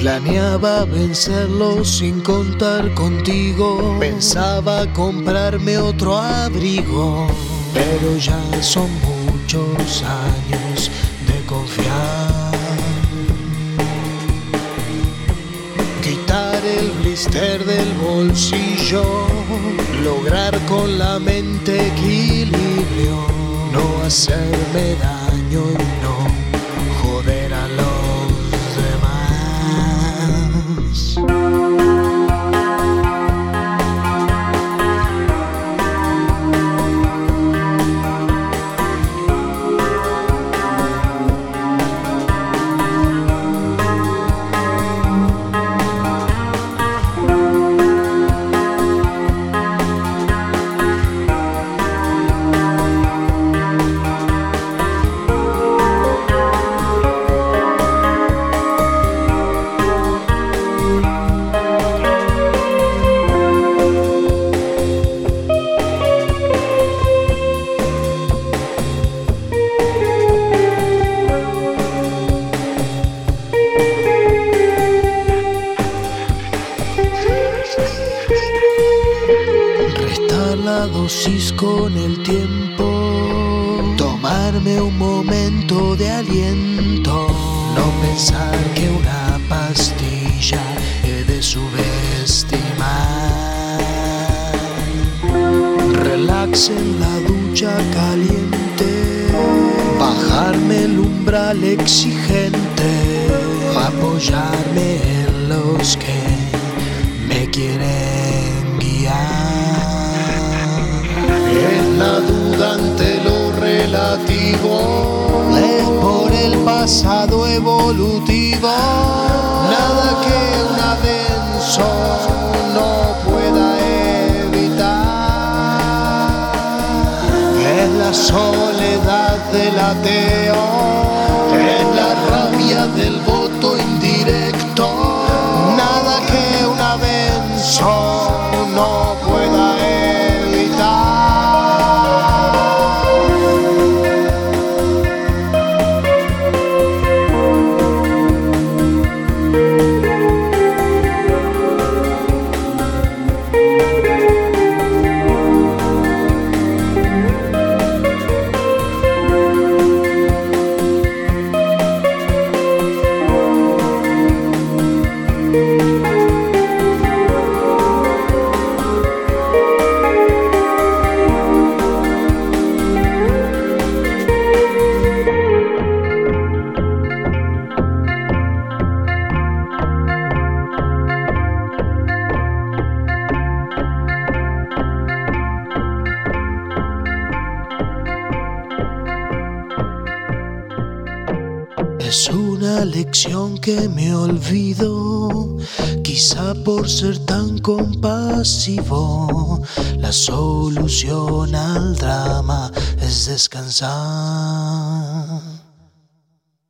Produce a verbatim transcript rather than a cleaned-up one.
Planeaba vencerlo sin contar contigo. Pensaba comprarme otro abrigo, pero ya son muchos años de confiar. Quitar el blister del bolsillo, lograr con la mente equilibrio, no hacerme daño y no joder a los demás. La dosis con el tiempo, tomarme un momento de aliento, no pensar que una pastilla he de subestimar. Relax en la ducha caliente, bajarme el umbral exigente, apoyarme en los que me quieren guiar. Es la duda ante lo relativo, es por el pasado evolutivo, nada que un adenso no pueda evitar. Es la soledad del ateo, es la rabia del voto indirecto, nada que un adenso no pueda evitar. Es una lección que me olvido, quizá por ser tan compasivo. La solución al drama es descansar.